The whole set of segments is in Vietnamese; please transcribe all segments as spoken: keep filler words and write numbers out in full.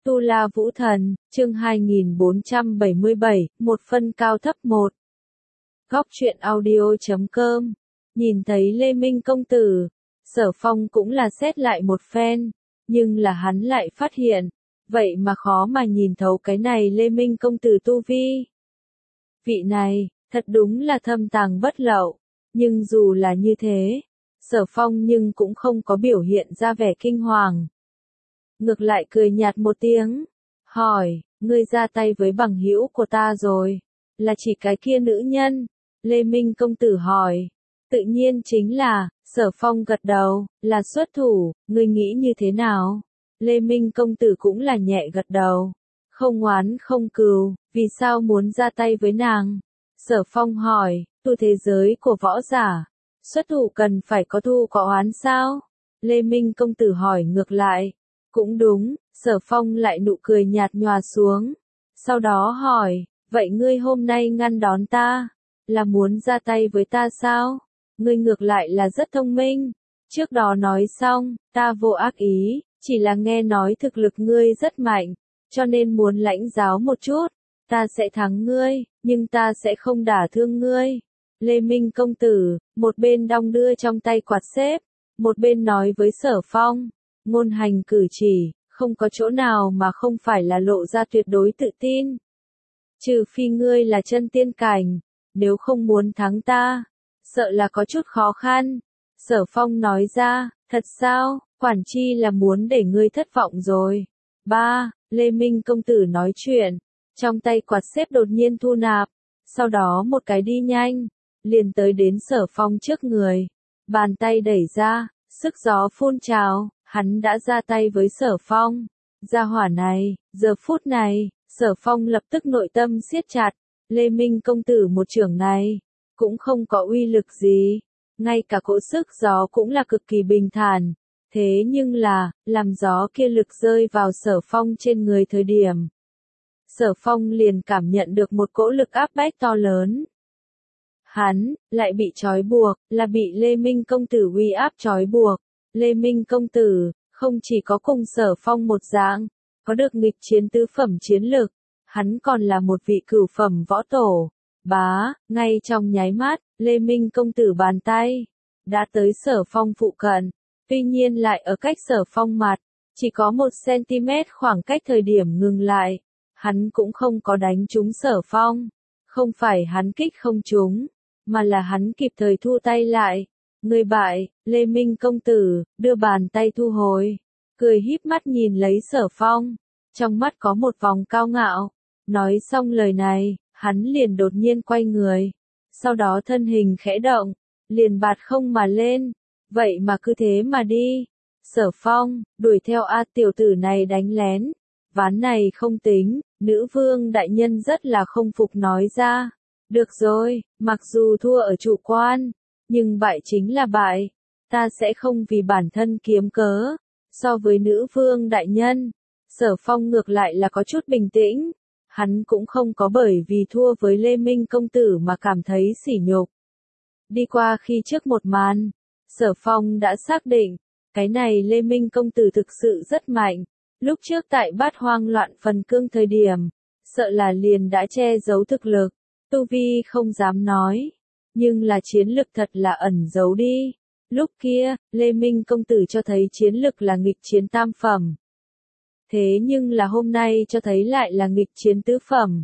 Tu La Vũ Thần, chương hai nghìn bốn trăm bảy mươi bảy, một phân cao thấp một. Góc truyện audio chấm com. Nhìn thấy Lê Minh công tử, Sở Phong cũng là xét lại một phen, nhưng là hắn lại phát hiện, vậy mà khó mà nhìn thấu cái này Lê Minh công tử tu vi. Vị này, thật đúng là thâm tàng bất lậu, nhưng dù là như thế, Sở Phong nhưng cũng không có biểu hiện ra vẻ kinh hoàng. Ngược lại cười nhạt một tiếng, hỏi, ngươi ra tay với bằng hữu của ta rồi, là chỉ cái kia nữ nhân? Lê Minh công tử hỏi, tự nhiên chính là, Sở Phong gật đầu, là xuất thủ, ngươi nghĩ như thế nào? Lê Minh công tử cũng là nhẹ gật đầu, không oán không cừu, vì sao muốn ra tay với nàng? Sở Phong hỏi, tu thế giới của võ giả, xuất thủ cần phải có thu có oán sao? Lê Minh công tử hỏi ngược lại. Cũng đúng, Sở Phong lại nụ cười nhạt nhòa xuống. Sau đó hỏi, vậy ngươi hôm nay ngăn đón ta, là muốn ra tay với ta sao? Ngươi ngược lại là rất thông minh. Trước đó nói xong, ta vô ác ý, chỉ là nghe nói thực lực ngươi rất mạnh, cho nên muốn lãnh giáo một chút. Ta sẽ thắng ngươi, nhưng ta sẽ không đả thương ngươi. Lê Minh công tử, một bên đong đưa trong tay quạt xếp, một bên nói với Sở Phong. Ngôn hành cử chỉ, không có chỗ nào mà không phải là lộ ra tuyệt đối tự tin. Trừ phi ngươi là chân tiên cảnh, nếu không muốn thắng ta, sợ là có chút khó khăn. Sở Phong nói ra, thật sao, quản chi là muốn để ngươi thất vọng rồi. Ba, Lê Minh công tử nói chuyện, trong tay quạt xếp đột nhiên thu nạp, sau đó một cái đi nhanh, liền tới đến Sở Phong trước người, bàn tay đẩy ra, sức gió phun trào. Hắn đã ra tay với Sở Phong. Gia hỏa này, giờ phút này, Sở Phong lập tức nội tâm siết chặt. Lê Minh công tử một chưởng này, cũng không có uy lực gì. Ngay cả cỗ sức gió cũng là cực kỳ bình thản. Thế nhưng là, làm gió kia lực rơi vào Sở Phong trên người thời điểm. Sở Phong liền cảm nhận được một cỗ lực áp bách to lớn. Hắn, lại bị trói buộc, là bị Lê Minh công tử uy áp trói buộc. Lê Minh công tử, không chỉ có cùng Sở Phong một dạng, có được nghịch chiến tứ phẩm chiến lực, hắn còn là một vị cửu phẩm võ tổ. Bá, ngay trong nháy mắt, Lê Minh công tử bàn tay, đã tới Sở Phong phụ cận, tuy nhiên lại ở cách Sở Phong mặt, chỉ có một xăng-ti-mét khoảng cách thời điểm ngừng lại, hắn cũng không có đánh trúng Sở Phong, không phải hắn kích không trúng, mà là hắn kịp thời thu tay lại. Người bại, Lê Minh công tử, đưa bàn tay thu hồi, cười híp mắt nhìn lấy Sở Phong, trong mắt có một vòng cao ngạo. Nói xong lời này, hắn liền đột nhiên quay người, sau đó thân hình khẽ động, liền bạt không mà lên, vậy mà cứ thế mà đi. Sở Phong, đuổi theo A tiểu tử này đánh lén, ván này không tính, nữ vương đại nhân rất là không phục nói ra. Được rồi, mặc dù thua ở chủ quan, nhưng bại chính là bại, ta sẽ không vì bản thân kiếm cớ. So với nữ vương đại nhân, Sở Phong ngược lại là có chút bình tĩnh, hắn cũng không có bởi vì thua với Lê Minh công tử mà cảm thấy sỉ nhục. Đi qua khi trước một màn, Sở Phong đã xác định, cái này Lê Minh công tử thực sự rất mạnh, lúc trước tại Bát Hoang loạn phần cương thời điểm, sợ là liền đã che giấu thực lực, tu vi không dám nói. Nhưng là chiến lực thật là ẩn giấu đi. Lúc kia, Lê Minh công tử cho thấy chiến lực là nghịch chiến tam phẩm. Thế nhưng là hôm nay cho thấy lại là nghịch chiến tứ phẩm.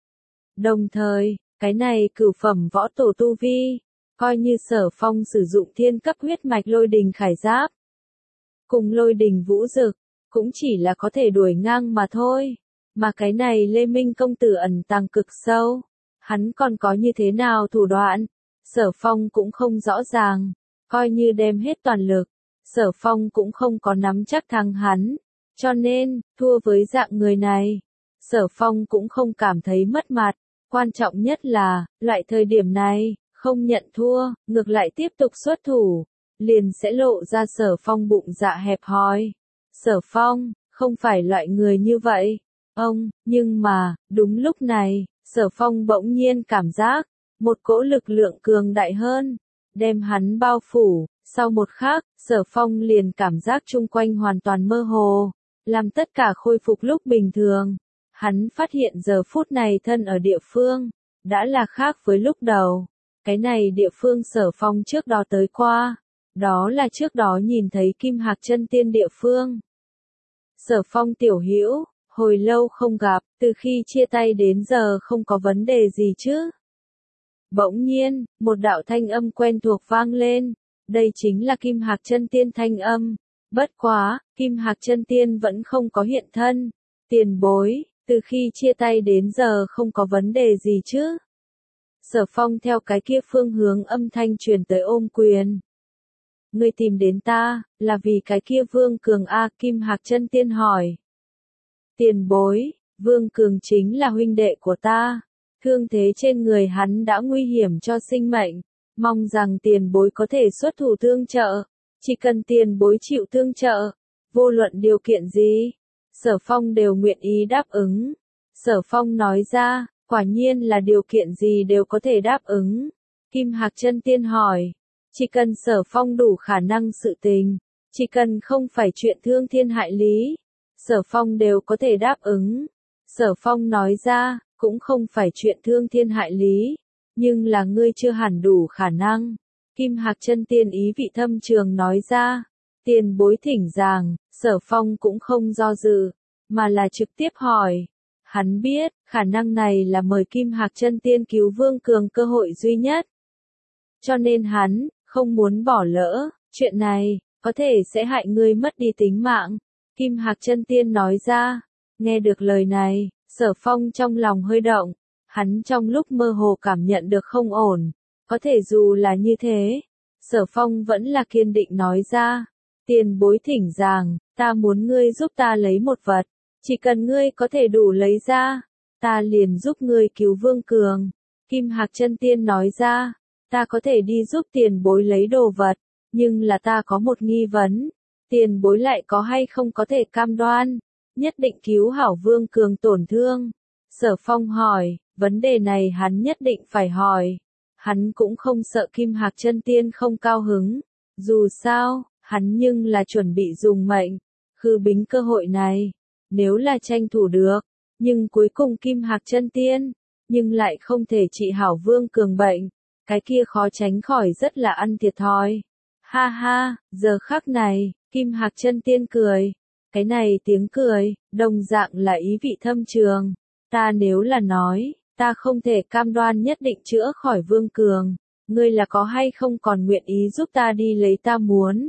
Đồng thời, cái này cửu phẩm võ tổ tu vi, coi như Sở Phong sử dụng thiên cấp huyết mạch lôi đình khải giáp. Cùng lôi đình vũ dực, cũng chỉ là có thể đuổi ngang mà thôi. Mà cái này Lê Minh công tử ẩn tàng cực sâu. Hắn còn có như thế nào thủ đoạn? Sở Phong cũng không rõ ràng, coi như đem hết toàn lực, Sở Phong cũng không có nắm chắc thắng hắn, cho nên, thua với dạng người này, Sở Phong cũng không cảm thấy mất mặt, quan trọng nhất là, loại thời điểm này, không nhận thua, ngược lại tiếp tục xuất thủ, liền sẽ lộ ra Sở Phong bụng dạ hẹp hòi. Sở Phong, không phải loại người như vậy, ông, nhưng mà, đúng lúc này, Sở Phong bỗng nhiên cảm giác, một cỗ lực lượng cường đại hơn, đem hắn bao phủ, sau một khắc, Sở Phong liền cảm giác chung quanh hoàn toàn mơ hồ, làm tất cả khôi phục lúc bình thường. Hắn phát hiện giờ phút này thân ở địa phương, đã là khác với lúc đầu. Cái này địa phương Sở Phong trước đó tới qua, đó là trước đó nhìn thấy Kim Hạc Chân Tiên địa phương. Sở Phong tiểu hữu, hồi lâu không gặp, từ khi chia tay đến giờ không có vấn đề gì chứ? Bỗng nhiên, một đạo thanh âm quen thuộc vang lên, đây chính là Kim Hạc Chân Tiên thanh âm. Bất quá, Kim Hạc Chân Tiên vẫn không có hiện thân. Tiền bối, từ khi chia tay đến giờ không có vấn đề gì chứ? Sở Phong theo cái kia phương hướng âm thanh truyền tới ôm quyền. Ngươi tìm đến ta, là vì cái kia Vương Cường A, Kim Hạc Chân Tiên hỏi. Tiền bối, Vương Cường chính là huynh đệ của ta. Thương thế trên người hắn đã nguy hiểm cho sinh mệnh. Mong rằng tiền bối có thể xuất thủ tương trợ. Chỉ cần tiền bối chịu tương trợ, vô luận điều kiện gì, Sở Phong đều nguyện ý đáp ứng. Sở Phong nói ra, quả nhiên là điều kiện gì đều có thể đáp ứng. Kim Hạc Chân Tiên hỏi, chỉ cần Sở Phong đủ khả năng sự tình, chỉ cần không phải chuyện thương thiên hại lý, Sở Phong đều có thể đáp ứng. Sở Phong nói ra, cũng không phải chuyện thương thiên hại lý, nhưng là ngươi chưa hẳn đủ khả năng. Kim Hạc Chân Tiên ý vị thâm trường nói ra, tiền bối thỉnh giảng. Sở Phong cũng không do dự, mà là trực tiếp hỏi. Hắn biết, khả năng này là mời Kim Hạc Chân Tiên cứu Vương Cường cơ hội duy nhất. Cho nên hắn, không muốn bỏ lỡ, chuyện này, có thể sẽ hại ngươi mất đi tính mạng. Kim Hạc Chân Tiên nói ra, nghe được lời này, Sở Phong trong lòng hơi động, hắn trong lúc mơ hồ cảm nhận được không ổn. Có thể dù là như thế, Sở Phong vẫn là kiên định nói ra, tiền bối thỉnh giảng, ta muốn ngươi giúp ta lấy một vật, chỉ cần ngươi có thể đủ lấy ra, ta liền giúp ngươi cứu Vương Cường. Kim Hạc Chân Tiên nói ra, ta có thể đi giúp tiền bối lấy đồ vật, nhưng là ta có một nghi vấn, tiền bối lại có hay không có thể cam đoan, nhất định cứu hảo Vương Cường tổn thương. Sở Phong hỏi, vấn đề này hắn nhất định phải hỏi. Hắn cũng không sợ Kim Hạc Chân Tiên không cao hứng, dù sao, hắn nhưng là chuẩn bị dùng mệnh, khư bính cơ hội này, nếu là tranh thủ được, nhưng cuối cùng Kim Hạc Chân Tiên, nhưng lại không thể trị hảo Vương Cường bệnh, cái kia khó tránh khỏi rất là ăn thiệt thòi. Ha ha, giờ khắc này, Kim Hạc Chân Tiên cười, cái này tiếng cười, đồng dạng là ý vị thâm trường, ta nếu là nói, ta không thể cam đoan nhất định chữa khỏi Vương Cường, ngươi là có hay không còn nguyện ý giúp ta đi lấy ta muốn.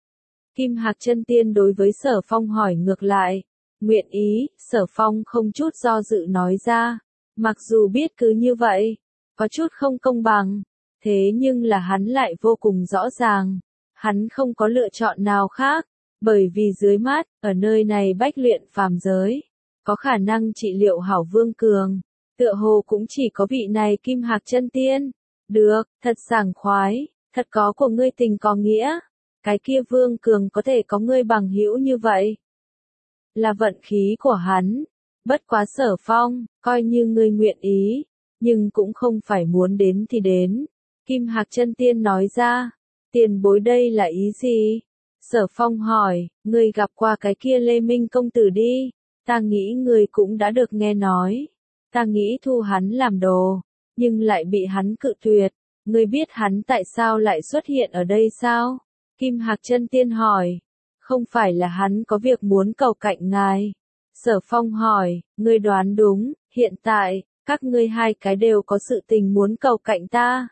Kim Hạc Chân Tiên đối với Sở Phong hỏi ngược lại, nguyện ý. Sở Phong không chút do dự nói ra, mặc dù biết cứ như vậy, có chút không công bằng, thế nhưng là hắn lại vô cùng rõ ràng, hắn không có lựa chọn nào khác, bởi vì dưới mắt, ở nơi này bách luyện phàm giới, có khả năng trị liệu hảo Vương Cường. Tựa hồ cũng chỉ có vị này Kim Hạc Chân Tiên. Được, thật sảng khoái, thật có của ngươi tình có nghĩa. Cái kia Vương Cường có thể có ngươi bằng hữu như vậy. Là vận khí của hắn. Bất quá Sở Phong, coi như ngươi nguyện ý, nhưng cũng không phải muốn đến thì đến. Kim Hạc Chân Tiên nói ra, tiền bối đây là ý gì? Sở Phong hỏi, ngươi gặp qua cái kia Lê Minh công tử đi, ta nghĩ ngươi cũng đã được nghe nói. Ta nghĩ thu hắn làm đồ, nhưng lại bị hắn cự tuyệt. Ngươi biết hắn tại sao lại xuất hiện ở đây sao? Kim Hạc Chân Tiên hỏi. Không phải là hắn có việc muốn cầu cạnh ngài. Sở Phong hỏi, ngươi đoán đúng, hiện tại, các ngươi hai cái đều có sự tình muốn cầu cạnh ta.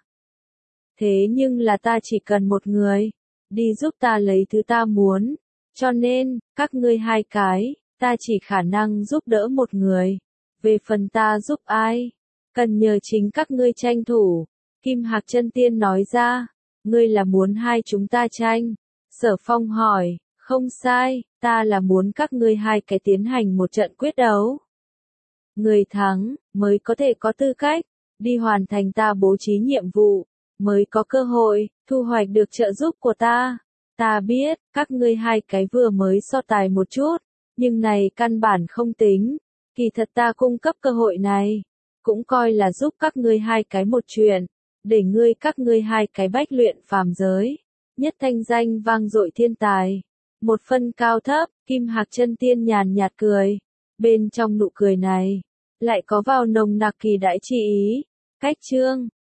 Thế nhưng là ta chỉ cần một người, đi giúp ta lấy thứ ta muốn. Cho nên, các ngươi hai cái, ta chỉ khả năng giúp đỡ một người. Về phần ta giúp ai, cần nhờ chính các ngươi tranh thủ. Kim Hạc Chân Tiên nói ra, ngươi là muốn hai chúng ta tranh. Sở Phong hỏi, không sai, ta là muốn các ngươi hai cái tiến hành một trận quyết đấu. Người thắng, mới có thể có tư cách, đi hoàn thành ta bố trí nhiệm vụ, mới có cơ hội, thu hoạch được trợ giúp của ta. Ta biết, các ngươi hai cái vừa mới so tài một chút, nhưng này căn bản không tính. Kỳ thật ta cung cấp cơ hội này, cũng coi là giúp các ngươi hai cái một chuyện, để ngươi các ngươi hai cái bách luyện phàm giới, nhất thanh danh vang dội thiên tài. Một phân cao thấp, Kim Hạc Chân Tiên nhàn nhạt cười. Bên trong nụ cười này, lại có vào nồng nặc kỳ đại chi ý. Cách chương